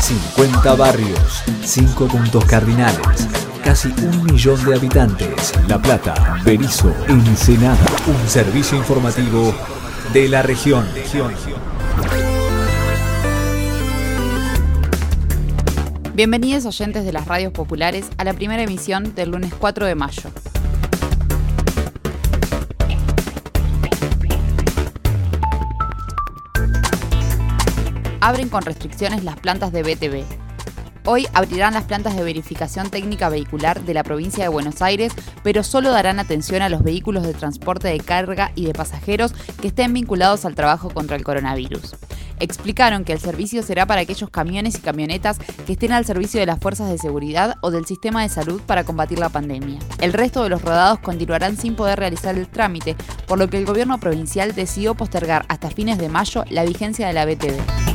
50 barrios, 5 puntos cardinales, casi 1 millón de habitantes. La Plata, Berisso, Ensenada. Un servicio informativo de la región. Bienvenidos oyentes de las radios populares a la primera emisión del lunes 4 de mayo. Abren con restricciones las plantas de BTV. Hoy abrirán las plantas de verificación técnica vehicular de la provincia de Buenos Aires, pero solo darán atención a los vehículos de transporte de carga y de pasajeros que estén vinculados al trabajo contra el coronavirus. Explicaron que el servicio será para aquellos camiones y camionetas que estén al servicio de las fuerzas de seguridad o del sistema de salud para combatir la pandemia. El resto de los rodados continuarán sin poder realizar el trámite, por lo que el gobierno provincial decidió postergar hasta fines de mayo la vigencia de la BTV.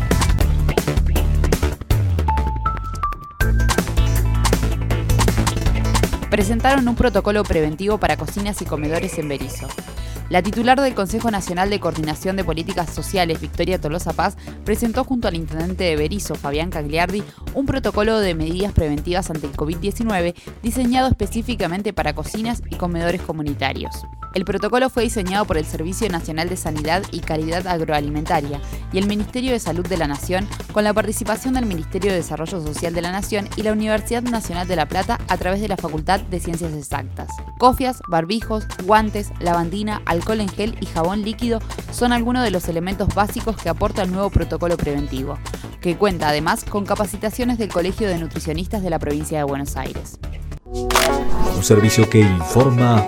Presentaron un protocolo preventivo para cocinas y comedores en Berisso. La titular del Consejo Nacional de Coordinación de Políticas Sociales, Victoria Tolosa Paz, presentó junto al intendente de Berisso, Fabián Cagliardi, un protocolo de medidas preventivas ante el COVID-19 diseñado específicamente para cocinas y comedores comunitarios. El protocolo fue diseñado por el Servicio Nacional de Sanidad y Calidad Agroalimentaria y el Ministerio de Salud de la Nación, con la participación del Ministerio de Desarrollo Social de la Nación y la Universidad Nacional de La Plata a través de la Facultad de Ciencias Exactas. Cofias, barbijos, guantes, lavandina, alcohol en gel y jabón líquido son algunos de los elementos básicos que aporta el nuevo protocolo preventivo, que cuenta además con capacitaciones del Colegio de Nutricionistas de la provincia de Buenos Aires. Un servicio que informa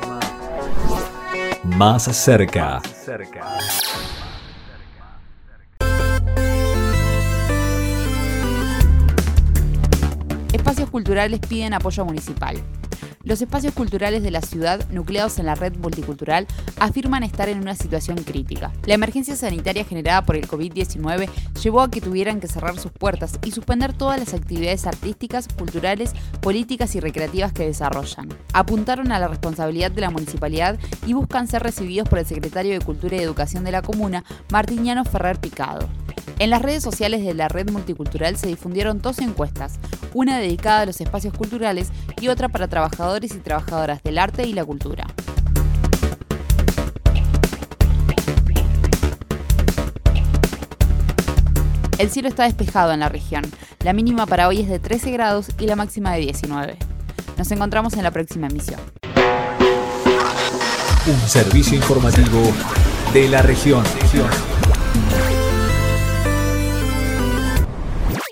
más cerca. Espacios culturales piden apoyo municipal. Los espacios culturales de la ciudad, nucleados en la red multicultural, afirman estar en una situación crítica. La emergencia sanitaria generada por el COVID-19 llevó a que tuvieran que cerrar sus puertas y suspender todas las actividades artísticas, culturales, políticas y recreativas que desarrollan. Apuntaron a la responsabilidad de la municipalidad y buscan ser recibidos por el secretario de Cultura y Educación de la comuna, Martiniano Ferrer Picado. En las redes sociales de la red multicultural se difundieron 2 encuestas, una dedicada a los espacios culturales y otra para trabajadores y trabajadoras del arte y la cultura. El cielo está despejado en la región. La mínima para hoy es de 13 grados y la máxima de 19. Nos encontramos en la próxima emisión. Un servicio informativo de la región.